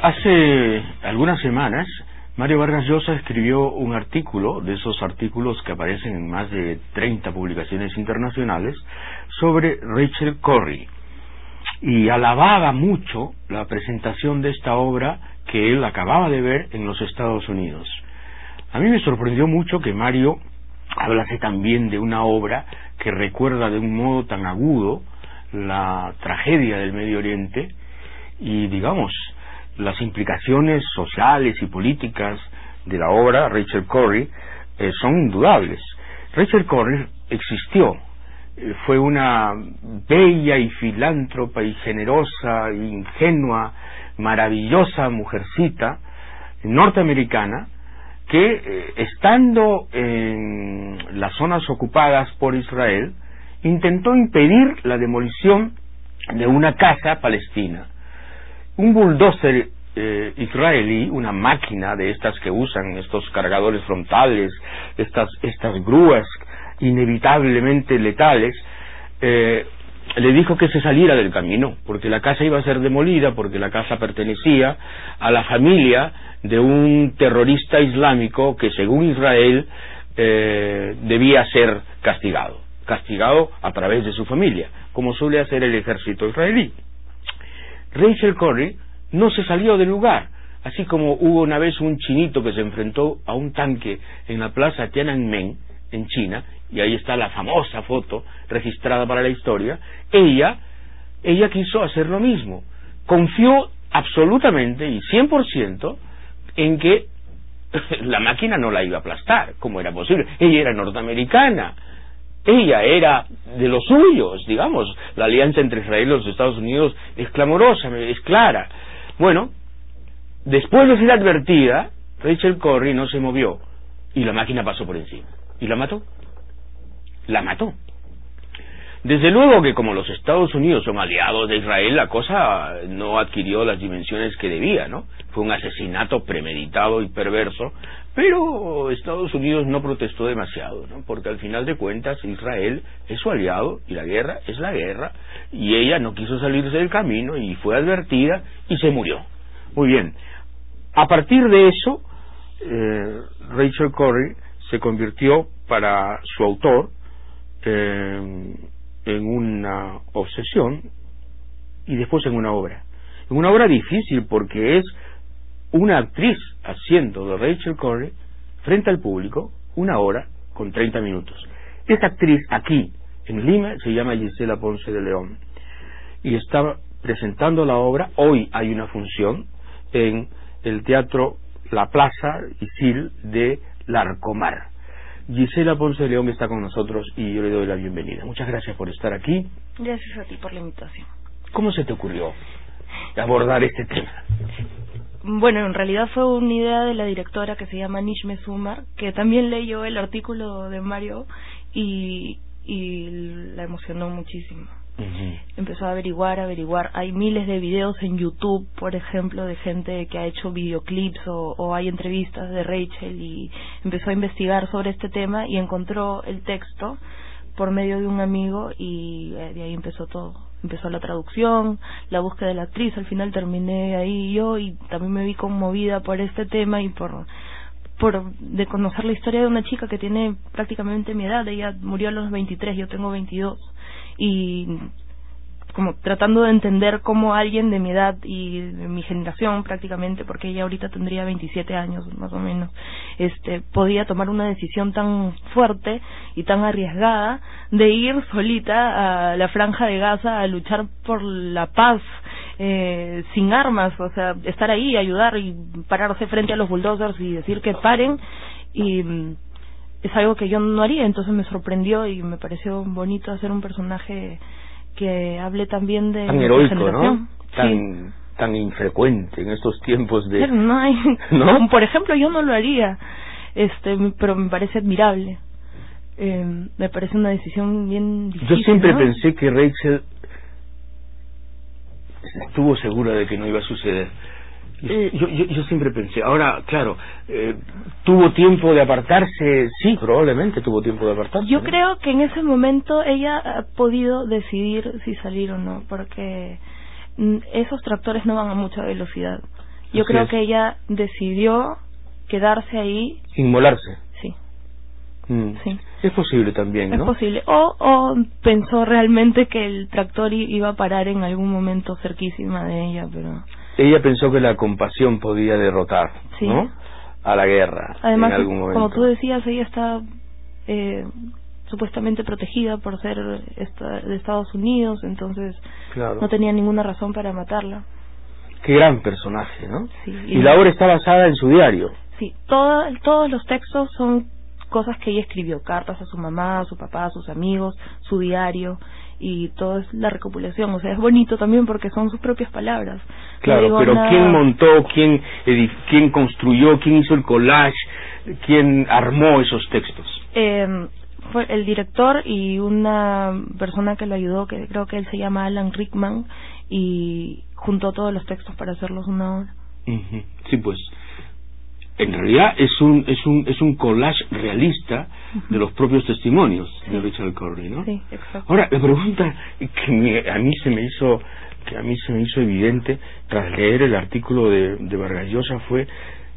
Hace algunas semanas, Mario Vargas Llosa escribió un artículo, de esos artículos que aparecen en más de 30 publicaciones internacionales, sobre Rachel Corrie, y alababa mucho la presentación de esta obra que él acababa de ver en los Estados Unidos. A mí me sorprendió mucho que Mario hablase también de una obra que recuerda de un modo tan agudo la tragedia del Medio Oriente y, digamos, las implicaciones sociales y políticas de la obra Rachel Corrie son indudables. Rachel Corrie existió, fue una bella y filántropa y generosa, ingenua, maravillosa mujercita norteamericana que, estando en las zonas ocupadas por Israel, intentó impedir la demolición de una casa palestina. Un bulldozer israelí, una máquina de estas que usan estos cargadores frontales, estas grúas inevitablemente letales, le dijo que se saliera del camino, porque la casa iba a ser demolida, porque la casa pertenecía a la familia de un terrorista islámico que, según Israel, debía ser castigado a través de su familia, como suele hacer el ejército israelí. Rachel Corrie no se salió del lugar, así como hubo una vez un chinito que se enfrentó a un tanque en la plaza Tiananmen en China, y ahí está la famosa foto registrada para la historia. Ella quiso hacer lo mismo, confió absolutamente y 100% en que la máquina no la iba a aplastar. ¿Cómo era posible? Ella era norteamericana, ella era de los suyos, digamos. La alianza entre Israel y los Estados Unidos es clamorosa, es clara. Bueno, después de ser advertida, Rachel Corrie no se movió y la máquina pasó por encima y la mató. Desde luego que, como los Estados Unidos son aliados de Israel, la cosa no adquirió las dimensiones que debía, ¿no? Fue un asesinato premeditado y perverso, pero Estados Unidos no protestó demasiado, ¿no? Porque al final de cuentas Israel es su aliado y la guerra es la guerra, y ella no quiso salirse del camino y fue advertida y se murió. Muy bien. A partir de eso, Rachel Corrie se convirtió, para su autor, en una obsesión y después en una obra difícil, porque es una actriz haciendo de Rachel Corrie frente al público 1 hora con 30 minutos. Esta actriz aquí en Lima se llama Gisela Ponce de León y está presentando la obra. Hoy hay una función en el Teatro La Plaza Isil de Larcomar. Gisela Ponce de León está con nosotros y yo le doy la bienvenida. Muchas gracias por estar aquí. Gracias a ti por la invitación. ¿Cómo se te ocurrió abordar este tema? Bueno, en realidad fue una idea de la directora que se llama Nishme Sumar, que también leyó el artículo de Mario y la emocionó muchísimo. Empezó a averiguar. Hay miles de videos en YouTube, por ejemplo, de gente que ha hecho videoclips o hay entrevistas de Rachel, y empezó a investigar sobre este tema y encontró el texto por medio de un amigo, y de ahí empezó todo. Empezó la traducción, la búsqueda de la actriz. Al final terminé ahí yo, y también me vi conmovida por este tema y por de conocer la historia de una chica que tiene prácticamente mi edad. Ella murió a los 23, yo tengo 22, y como tratando de entender cómo alguien de mi edad y de mi generación prácticamente, porque ella ahorita tendría 27 años más o menos, podía tomar una decisión tan fuerte y tan arriesgada de ir solita a la Franja de Gaza a luchar por la paz, sin armas, o sea, estar ahí, ayudar y pararse frente a los bulldozers y decir que paren, y es algo que yo no haría. Entonces me sorprendió y me pareció bonito hacer un personaje que hable también de tan heroico, generación, ¿no? Tan infrecuente en estos tiempos de... Pero no hay, ¿no? Por ejemplo, yo no lo haría, pero me parece admirable. Me parece una decisión bien difícil. Yo siempre ¿no? pensé que Rachel estuvo segura de que no iba a suceder. Yo siempre pensé. Ahora, claro, ¿tuvo tiempo de apartarse? Sí, probablemente tuvo tiempo de apartarse. Yo ¿no? creo que en ese momento ella ha podido decidir si salir o no, porque esos tractores no van a mucha velocidad. Yo creo que ella decidió quedarse ahí. Inmolarse. Sí. Sí. Es posible también, ¿no? Es posible. O pensó realmente que el tractor iba a parar en algún momento cerquísima de ella, pero... Ella pensó que la compasión podía derrotar, sí, ¿no? A la guerra. Además, en algún momento. Como tú decías, ella está supuestamente protegida por ser de Estados Unidos, entonces claro, no tenía ninguna razón para matarla. Qué gran personaje, ¿no? Sí, y la obra está basada en su diario. Sí, todos los textos son cosas que ella escribió, cartas a su mamá, a su papá, a sus amigos, su diario, y todo es la recopilación. O sea, es bonito también porque son sus propias palabras. Claro, no pero nada... ¿quién montó, quién construyó, quién hizo el collage, quién armó esos textos? Fue el director y una persona que lo ayudó, que creo que él se llama Alan Rickman, y juntó todos los textos para hacerlos una obra. Sí, pues en realidad es un collage realista de los propios testimonios de Rachel Corrie, ¿no? Sí, exacto. Ahora, la pregunta que a mí se me hizo evidente tras leer el artículo de Vargas Llosa fue: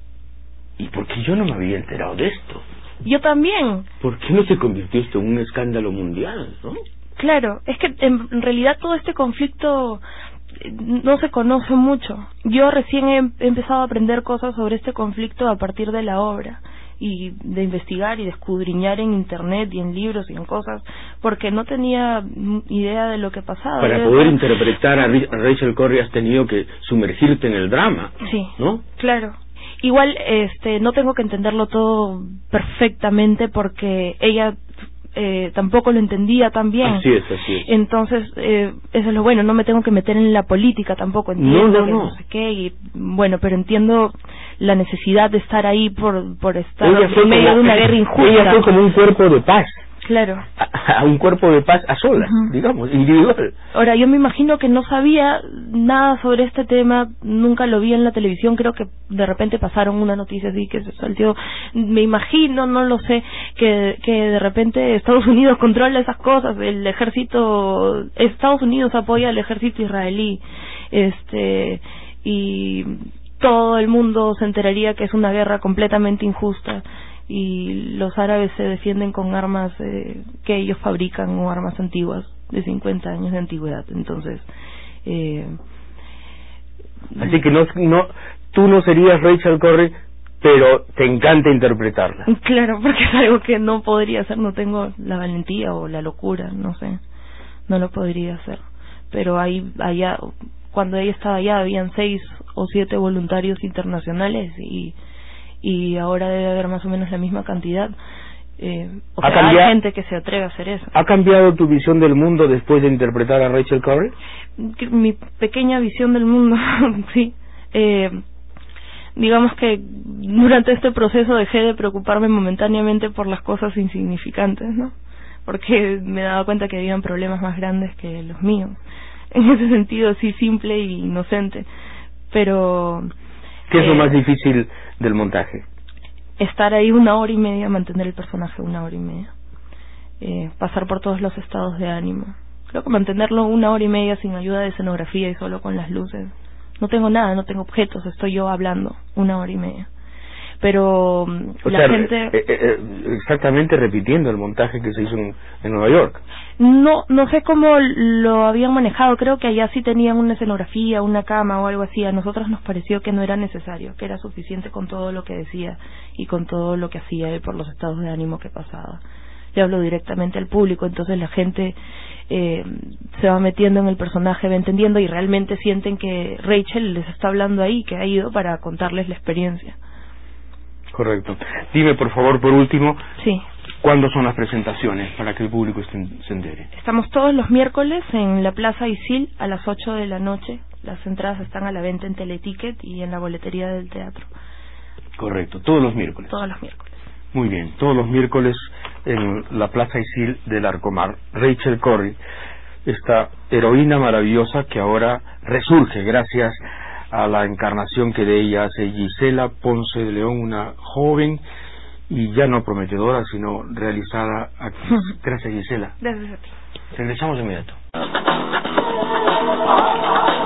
¿y por qué yo no me había enterado de esto? Yo también. ¿Por qué no se convirtió esto en un escándalo mundial, no? Claro, es que en realidad todo este conflicto no se conoce mucho. Yo recién he empezado a aprender cosas sobre este conflicto a partir de la obra, y de investigar y de escudriñar en internet y en libros y en cosas, porque no tenía idea de lo que pasaba. Para poder interpretar a Rachel Corrie has tenido que sumergirte en el drama, sí, ¿no? Claro. Igual no tengo que entenderlo todo perfectamente porque ella tampoco lo entendía tan bien. Así es. Entonces, eso es lo bueno, no me tengo que meter en la política tampoco, entiendo no sé qué, y bueno, pero entiendo la necesidad de estar ahí por estar en medio de una guerra injusta. Ella fue como un cuerpo de paz. Claro. A un cuerpo de paz a solas, digamos, individual. Ahora, yo me imagino que no sabía nada sobre este tema, nunca lo vi en la televisión, creo que de repente pasaron una noticia así que se saltó, me imagino, no lo sé, que de repente Estados Unidos controla esas cosas, Estados Unidos apoya al ejército israelí, y todo el mundo se enteraría que es una guerra completamente injusta, y los árabes se defienden con armas que ellos fabrican, o armas antiguas de 50 años de antigüedad. Entonces así que tú no serías Rachel Corrie, pero te encanta interpretarla. Claro, porque es algo que no podría hacer, no tengo la valentía o la locura, no sé, no lo podría hacer. Pero allá, cuando ella estaba allá, habían 6 o 7 voluntarios internacionales, y ahora debe haber más o menos la misma cantidad. Hay gente que se atreve a hacer eso. ¿Ha cambiado tu visión del mundo después de interpretar a Rachel Corrie? Mi pequeña visión del mundo, sí. Digamos que durante este proceso dejé de preocuparme momentáneamente por las cosas insignificantes, ¿no? Porque me daba cuenta que habían problemas más grandes que los míos. En ese sentido, sí, simple e inocente. Pero... ¿qué es lo más difícil del montaje? Estar ahí 1 hora y media, mantener el personaje 1 hora y media. Pasar por todos los estados de ánimo. Creo que mantenerlo 1 hora y media sin ayuda de escenografía y solo con las luces. No tengo nada, no tengo objetos, estoy yo hablando 1 hora y media. Pero gente... exactamente repitiendo el montaje que se hizo en Nueva York. No sé cómo lo habían manejado, creo que allá sí tenían una escenografía, una cama o algo así. A nosotros nos pareció que no era necesario, que era suficiente con todo lo que decía y con todo lo que hacía él por los estados de ánimo que pasaba. Le hablo directamente al público, entonces la gente se va metiendo en el personaje, va entendiendo, y realmente sienten que Rachel les está hablando ahí, que ha ido para contarles la experiencia. Correcto. Dime, por favor, por último, sí, ¿cuándo son las presentaciones para que el público se entere? Estamos todos los miércoles en la Plaza Isil a las 8 de la noche. Las entradas están a la venta en Teleticket y en la boletería del teatro. Correcto, todos los miércoles. Todos los miércoles. Muy bien, todos los miércoles en la Plaza Isil del Arcomar. Rachel Corrie, esta heroína maravillosa que ahora resurge gracias a la encarnación que de ella hace Gisela Ponce de León, una joven y ya no prometedora, sino realizada actriz. Gracias, Gisela. Gracias a ti. Regresamos de inmediato.